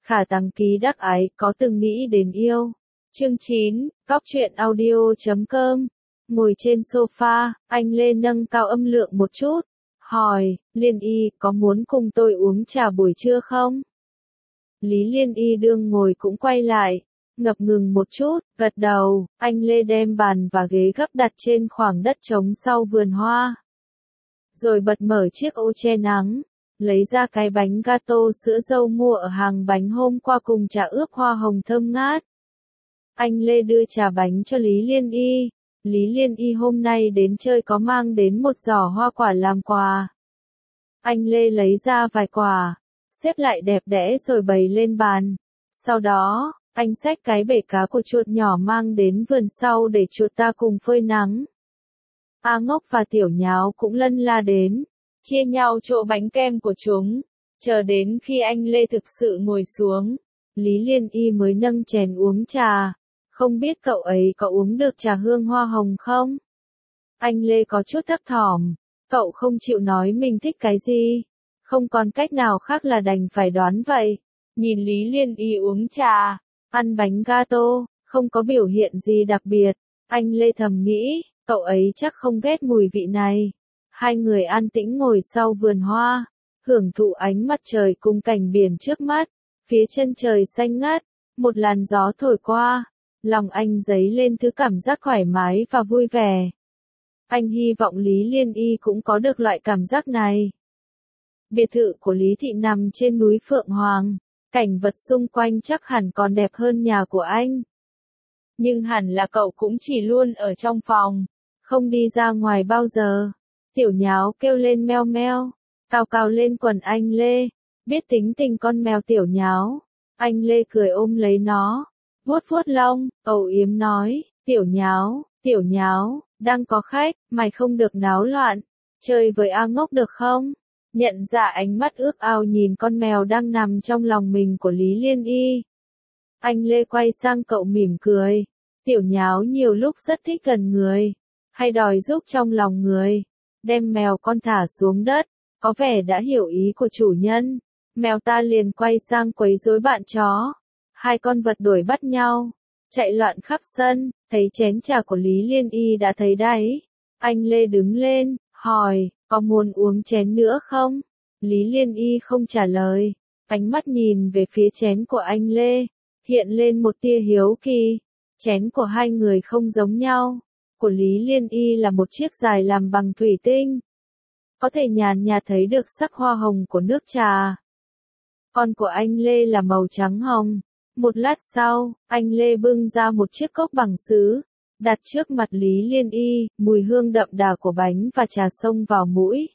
Khả Tăng Ký Đắc Ái có từng nghĩ đến yêu. Chương 9, Cóc truyện audio.com. Ngồi trên sofa, anh Lê nâng cao âm lượng một chút, hỏi, Liên Y có muốn cùng tôi uống trà buổi trưa không? Lý Liên Y đương ngồi cũng quay lại, ngập ngừng một chút, gật đầu. Anh Lê đem bàn và ghế gấp đặt trên khoảng đất trống sau vườn hoa. Rồi bật mở chiếc ô che nắng, lấy ra cái bánh gato sữa dâu mua ở hàng bánh hôm qua cùng trà ướp hoa hồng thơm ngát. Anh Lê đưa trà bánh cho Lý Liên Y. Lý Liên Y hôm nay đến chơi có mang đến một giỏ hoa quả làm quà. Anh Lê lấy ra vài quả, xếp lại đẹp đẽ rồi bày lên bàn. Sau đó, anh xách cái bể cá của chuột nhỏ mang đến vườn sau để chuột ta cùng phơi nắng. A Ngốc và Tiểu Nháo cũng lân la đến, chia nhau chỗ bánh kem của chúng. Chờ đến khi anh Lê thực sự ngồi xuống, Lý Liên Y mới nâng chén uống trà. Không biết cậu ấy có uống được trà hương hoa hồng không? Anh Lê có chút thấp thỏm, cậu không chịu nói mình thích cái gì. Không còn cách nào khác là đành phải đoán vậy. Nhìn Lý Liên Y uống trà, ăn bánh gato, không có biểu hiện gì đặc biệt. Anh Lê thầm nghĩ, cậu ấy chắc không ghét mùi vị này. Hai người an tĩnh ngồi sau vườn hoa, hưởng thụ ánh mặt trời cùng cảnh biển trước mắt. Phía chân trời xanh ngát, một làn gió thổi qua. Lòng anh dấy lên thứ cảm giác thoải mái và vui vẻ. Anh hy vọng Lý Liên Y cũng có được loại cảm giác này. Biệt thự của Lý Thị nằm trên núi Phượng Hoàng, cảnh vật xung quanh chắc hẳn còn đẹp hơn nhà của anh. Nhưng hẳn là cậu cũng chỉ luôn ở trong phòng, không đi ra ngoài bao giờ. Tiểu Nháo kêu lên meo meo, cào cào lên quần anh Lê, biết tính tình con mèo Tiểu Nháo. Anh Lê cười ôm lấy nó, vuốt vuốt lông, âu yếm nói, Tiểu Nháo, đang có khách, mày không được náo loạn, chơi với A Ngốc được không? Nhận ra ánh mắt ước ao nhìn con mèo đang nằm trong lòng mình của Lý Liên Y. Anh Lê quay sang cậu mỉm cười, Tiểu Nháo nhiều lúc rất thích gần người, hay đòi giúp trong lòng người. Đem mèo con thả xuống đất, có vẻ đã hiểu ý của chủ nhân. Mèo ta liền quay sang quấy rối bạn chó. Hai con vật đuổi bắt nhau, chạy loạn khắp sân, thấy chén trà của Lý Liên Y đã thấy đáy. Anh Lê đứng lên, hỏi, có muốn uống chén nữa không? Lý Liên Y không trả lời, ánh mắt nhìn về phía chén của anh Lê, hiện lên một tia hiếu kỳ. Chén của hai người không giống nhau. Của Lý Liên Y là một chiếc dài làm bằng thủy tinh, có thể nhàn nhạt thấy được sắc hoa hồng của nước trà. Còn của anh Lê là màu trắng hồng. Một lát sau, anh Lê bưng ra một chiếc cốc bằng sứ, đặt trước mặt Lý Liên Y, mùi hương đậm đà của bánh và trà xông vào mũi.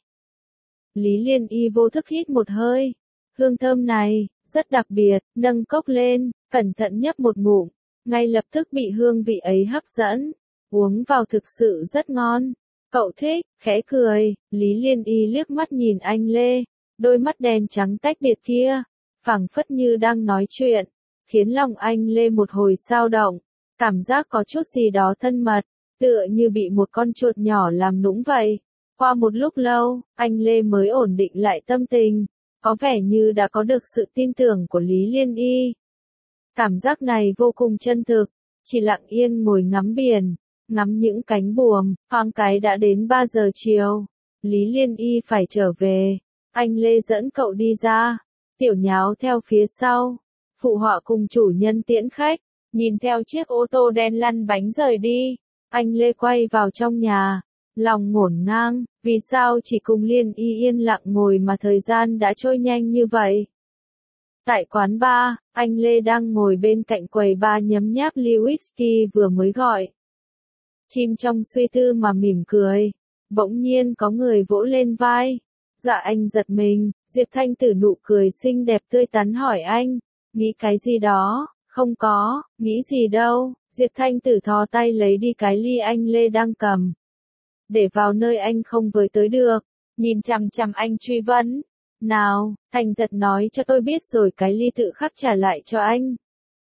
Lý Liên Y vô thức hít một hơi, hương thơm này, rất đặc biệt, nâng cốc lên, cẩn thận nhấp một ngụm, ngay lập tức bị hương vị ấy hấp dẫn, uống vào thực sự rất ngon. Cậu thích, khẽ cười, Lý Liên Y liếc mắt nhìn anh Lê, đôi mắt đen trắng tách biệt kia, phảng phất như đang nói chuyện. Khiến lòng anh Lê một hồi xao động, cảm giác có chút gì đó thân mật, tựa như bị một con chuột nhỏ làm nũng vậy. Qua một lúc lâu, anh Lê mới ổn định lại tâm tình, có vẻ như đã có được sự tin tưởng của Lý Liên Y. Cảm giác này vô cùng chân thực, chỉ lặng yên ngồi ngắm biển, ngắm những cánh buồm, thoáng cái đã đến 3 giờ chiều. Lý Liên Y phải trở về, anh Lê dẫn cậu đi ra, Tiểu Nháo theo phía sau. Phụ họa cùng chủ nhân tiễn khách, nhìn theo chiếc ô tô đen lăn bánh rời đi. Anh Lê quay vào trong nhà, lòng ngổn ngang, vì sao chỉ cùng Liên Y yên lặng ngồi mà thời gian đã trôi nhanh như vậy. Tại quán bar, anh Lê đang ngồi bên cạnh quầy bar nhấm nháp ly whisky vừa mới gọi. Chìm trong suy tư mà mỉm cười, bỗng nhiên có người vỗ lên vai. Dạ anh giật mình, Diệp Thanh Tử nụ cười xinh đẹp tươi tắn hỏi anh. Nghĩ cái gì đó, không có, nghĩ gì đâu. Diệp Thanh Tử thò tay lấy đi cái ly anh Lê đang cầm, để vào nơi anh không với tới được, nhìn chằm chằm anh truy vấn. Nào, thành thật nói cho tôi biết rồi cái ly tự khắc trả lại cho anh.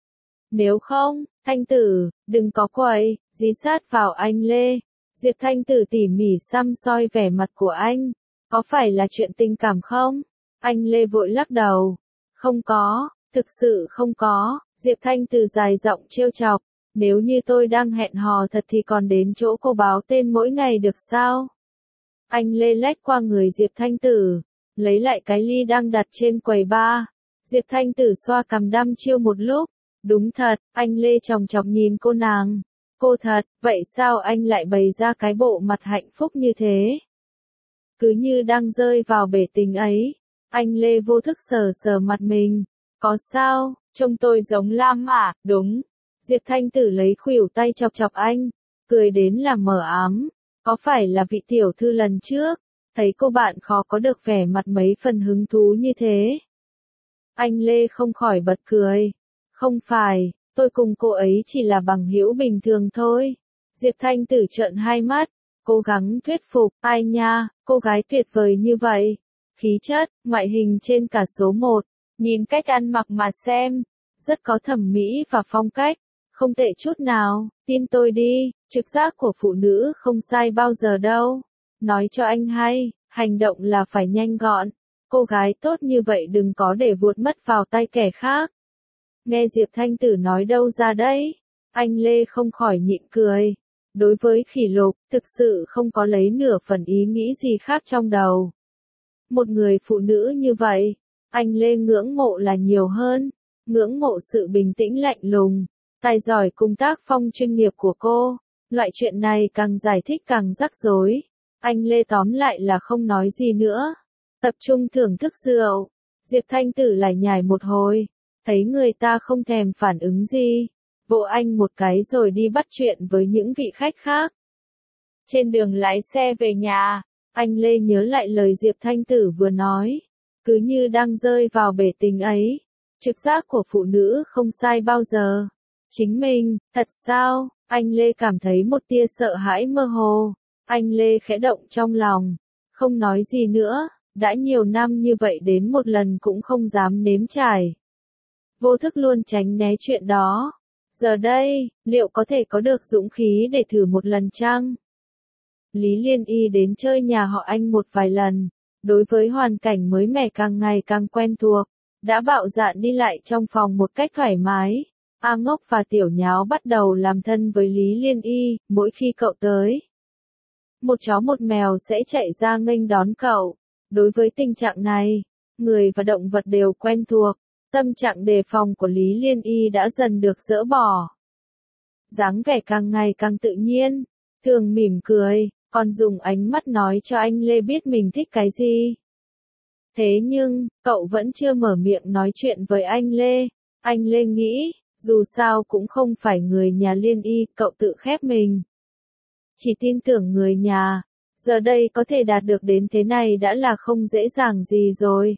Nếu không, Thanh Tử, đừng có quậy, dí sát vào anh Lê. Diệp Thanh Tử tỉ mỉ săm soi vẻ mặt của anh. Có phải là chuyện tình cảm không? Anh Lê vội lắc đầu. Không có. Thực sự không có, Diệp Thanh Từ dài giọng trêu chọc, nếu như tôi đang hẹn hò thật thì còn đến chỗ cô báo tên mỗi ngày được sao? Anh Lê lách qua người Diệp Thanh Tử, lấy lại cái ly đang đặt trên quầy bar. Diệp Thanh Tử xoa cằm đăm chiêu một lúc, đúng thật, anh Lê chòng chọc nhìn cô nàng. Cô thật, vậy sao anh lại bày ra cái bộ mặt hạnh phúc như thế? Cứ như đang rơi vào bể tình ấy. Anh Lê vô thức sờ sờ mặt mình. Có sao, trông tôi giống Lam à, đúng. Diệp Thanh Tử lấy khuỷu tay chọc chọc anh, cười đến là mờ ám. Có phải là vị tiểu thư lần trước, thấy cô bạn khó có được vẻ mặt mấy phần hứng thú như thế? Anh Lê không khỏi bật cười. Không phải, tôi cùng cô ấy chỉ là bằng hữu bình thường thôi. Diệp Thanh Tử trợn hai mắt, cố gắng thuyết phục, ai nha, cô gái tuyệt vời như vậy. Khí chất, ngoại hình trên cả số 1, nhìn cách ăn mặc mà xem, rất có thẩm mỹ và phong cách, không tệ chút nào, tin tôi đi, trực giác của phụ nữ không sai bao giờ đâu. Nói cho anh hay, hành động là phải nhanh gọn, cô gái tốt như vậy đừng có để vuột mất vào tay kẻ khác. Nghe Diệp Thanh Tử nói đâu ra đấy, anh Lê không khỏi nhịn cười. Đối với Khỉ Lục, thực sự không có lấy nửa phần ý nghĩ gì khác trong đầu. Một người phụ nữ như vậy, anh Lê ngưỡng mộ là nhiều hơn, ngưỡng mộ sự bình tĩnh lạnh lùng, tài giỏi cùng tác phong chuyên nghiệp của cô. Loại chuyện này càng giải thích càng rắc rối. Anh Lê tóm lại là không nói gì nữa, tập trung thưởng thức rượu. Diệp Thanh Tử lại nhải một hồi, thấy người ta không thèm phản ứng gì, vỗ anh một cái rồi đi bắt chuyện với những vị khách khác. Trên đường lái xe về nhà, anh Lê nhớ lại lời Diệp Thanh Tử vừa nói, cứ như đang rơi vào bể tình ấy. Trực giác của phụ nữ không sai bao giờ. Chính mình, thật sao? Anh Lê cảm thấy một tia sợ hãi mơ hồ. Anh Lê khẽ động trong lòng, không nói gì nữa, đã nhiều năm như vậy đến một lần cũng không dám nếm trải. Vô thức luôn tránh né chuyện đó. Giờ đây, liệu có thể có được dũng khí để thử một lần chăng? Lý Liên Y đến chơi nhà họ anh một vài lần, đối với hoàn cảnh mới mẻ càng ngày càng quen thuộc, đã bạo dạn đi lại trong phòng một cách thoải mái. A Ngốc và Tiểu Nháo bắt đầu làm thân với Lý Liên Y, mỗi khi cậu tới. Một chó một mèo sẽ chạy ra nghênh đón cậu. Đối với tình trạng này, người và động vật đều quen thuộc, tâm trạng đề phòng của Lý Liên Y đã dần được dỡ bỏ. Dáng vẻ càng ngày càng tự nhiên, thường mỉm cười, còn dùng ánh mắt nói cho anh Lê biết mình thích cái gì. Thế nhưng, cậu vẫn chưa mở miệng nói chuyện với anh Lê. Anh Lê nghĩ, dù sao cũng không phải người nhà Liên Y, cậu tự khép mình. Chỉ tin tưởng người nhà, giờ đây có thể đạt được đến thế này đã là không dễ dàng gì rồi.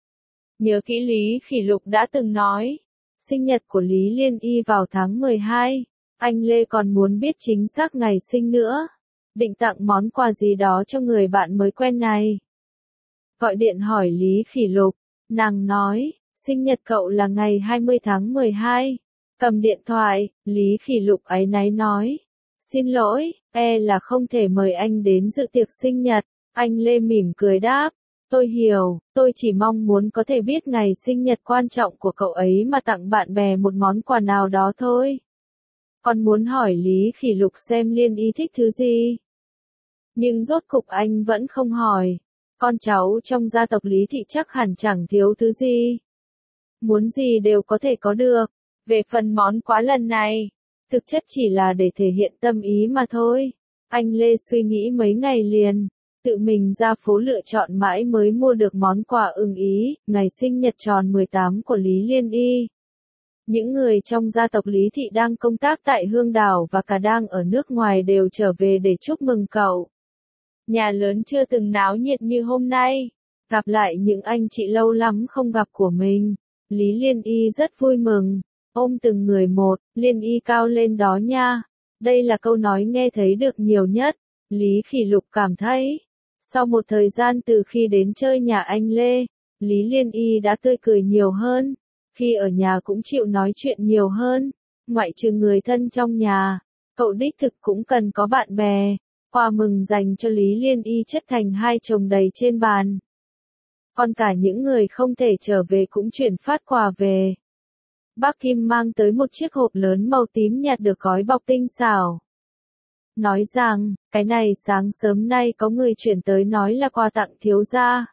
Nhớ kỹ Lý Khỉ Lục đã từng nói, sinh nhật của Lý Liên Y vào tháng 12, anh Lê còn muốn biết chính xác ngày sinh nữa, định tặng món quà gì đó cho người bạn mới quen này. Gọi điện hỏi Lý Khỉ Lục, nàng nói, sinh nhật cậu là ngày 20 tháng 12. Cầm điện thoại, Lý Khỉ Lục áy náy nói, xin lỗi, là không thể mời anh đến dự tiệc sinh nhật. Anh Lê mỉm cười đáp, tôi hiểu, tôi chỉ mong muốn có thể biết ngày sinh nhật quan trọng của cậu ấy mà tặng bạn bè một món quà nào đó thôi. Còn muốn hỏi Lý Khỉ Lục xem Liên Y thích thứ gì. Nhưng rốt cục anh vẫn không hỏi. Con cháu trong gia tộc Lý Thị chắc hẳn chẳng thiếu thứ gì. Muốn gì đều có thể có được. Về phần món quà lần này, thực chất chỉ là để thể hiện tâm ý mà thôi. Anh Lê suy nghĩ mấy ngày liền, tự mình ra phố lựa chọn mãi mới mua được món quà ưng ý, ngày sinh nhật tròn 18 của Lý Liên Y. Những người trong gia tộc Lý Thị đang công tác tại Hương Đảo và cả đang ở nước ngoài đều trở về để chúc mừng cậu. Nhà lớn chưa từng náo nhiệt như hôm nay, gặp lại những anh chị lâu lắm không gặp của mình. Lý Liên Y rất vui mừng, ôm từng người một, Liên Y cao lên đó nha. Đây là câu nói nghe thấy được nhiều nhất. Lý Khỉ Lục cảm thấy, sau một thời gian từ khi đến chơi nhà anh Lê, Lý Liên Y đã tươi cười nhiều hơn. Khi ở nhà cũng chịu nói chuyện nhiều hơn, ngoại trừ người thân trong nhà, cậu đích thực cũng cần có bạn bè. Quà mừng dành cho Lý Liên Y chất thành hai chồng đầy trên bàn. Còn cả những người không thể trở về cũng chuyển phát quà về. Bác Kim mang tới một chiếc hộp lớn màu tím nhạt được gói bọc tinh xảo. Nói rằng, cái này sáng sớm nay có người chuyển tới nói là quà tặng thiếu gia.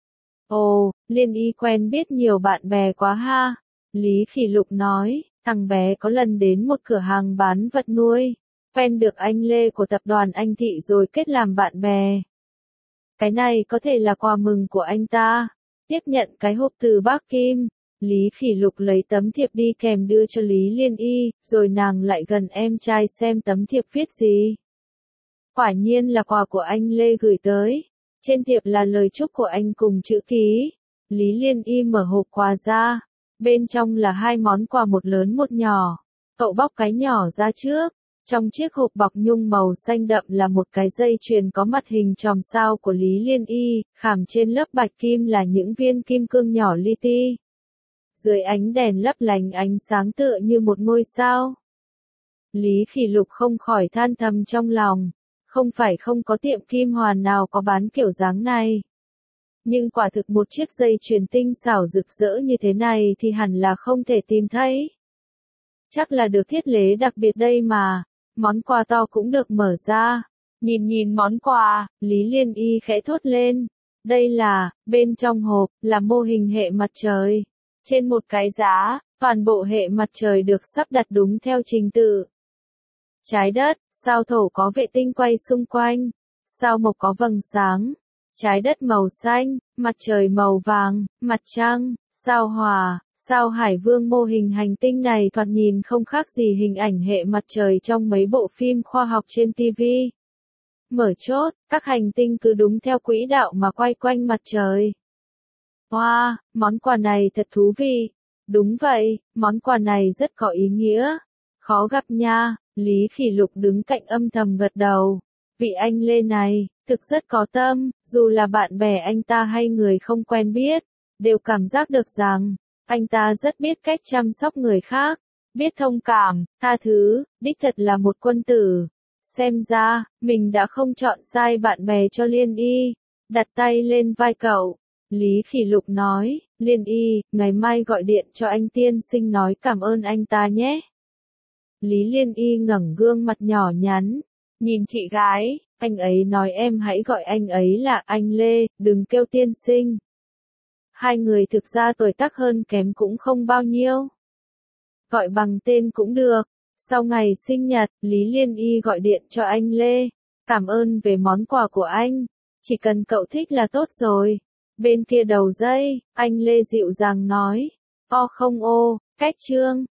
Ồ, Liên Y quen biết nhiều bạn bè quá ha. Lý Phỉ Lục nói, thằng bé có lần đến một cửa hàng bán vật nuôi, quen được anh Lê của tập đoàn Anh Thị rồi kết làm bạn bè. Cái này có thể là quà mừng của anh ta. Tiếp nhận cái hộp từ bác Kim, Lý Phỉ Lục lấy tấm thiệp đi kèm đưa cho Lý Liên Y, rồi nàng lại gần em trai xem tấm thiệp viết gì. Quả nhiên là quà của anh Lê gửi tới. Trên thiệp là lời chúc của anh cùng chữ ký. Lý Liên Y mở hộp quà ra. Bên trong là 2 món quà, một lớn một nhỏ. Cậu bóc cái nhỏ ra trước. Trong chiếc hộp bọc nhung màu xanh đậm là một cái dây chuyền có mặt hình chòm sao của Lý Liên Y, khảm trên lớp bạch kim là những viên kim cương nhỏ li ti. Dưới ánh đèn lấp lánh ánh sáng tựa như một ngôi sao. Lý Phỉ Lục không khỏi than thầm trong lòng. Không phải không có tiệm kim hoàn nào có bán kiểu dáng này. Nhưng quả thực một chiếc dây chuyền tinh xảo rực rỡ như thế này thì hẳn là không thể tìm thấy. Chắc là được thiết kế đặc biệt đây mà. Món quà to cũng được mở ra. Nhìn món quà, Lý Liên Y khẽ thốt lên. Đây là, bên trong hộp, là mô hình hệ mặt trời. Trên một cái giá, toàn bộ hệ mặt trời được sắp đặt đúng theo trình tự. Trái đất, sao Thổ có vệ tinh quay xung quanh. Sao Mộc có vầng sáng. Trái đất màu xanh, mặt trời màu vàng, mặt trăng, sao Hỏa. Sao Hải Vương. Mô hình hành tinh này thoạt nhìn không khác gì hình ảnh hệ mặt trời trong mấy bộ phim khoa học trên TV. Mở chốt, các hành tinh cứ đúng theo quỹ đạo mà quay quanh mặt trời. Wow, món quà này thật thú vị. Đúng vậy, món quà này rất có ý nghĩa. Khó gặp nha, Lý Phỉ Lục đứng cạnh âm thầm gật đầu. Vị anh Lê này, thực rất có tâm, dù là bạn bè anh ta hay người không quen biết, đều cảm giác được rằng, anh ta rất biết cách chăm sóc người khác, biết thông cảm, tha thứ, đích thật là một quân tử. Xem ra, mình đã không chọn sai bạn bè cho Liên Y. Đặt tay lên vai cậu, Lý Phỉ Lục nói, Liên Y, ngày mai gọi điện cho anh tiên sinh nói cảm ơn anh ta nhé. Lý Liên Y ngẩng gương mặt nhỏ nhắn, nhìn chị gái, anh ấy nói em hãy gọi anh ấy là anh Lê, đừng kêu tiên sinh. Hai người thực ra tuổi tác hơn kém cũng không bao nhiêu. Gọi bằng tên cũng được. Sau ngày sinh nhật, Lý Liên Y gọi điện cho anh Lê. Cảm ơn về món quà của anh. Chỉ cần cậu thích là tốt rồi. Bên kia đầu dây, anh Lê dịu dàng nói. Không ô, cách Trương.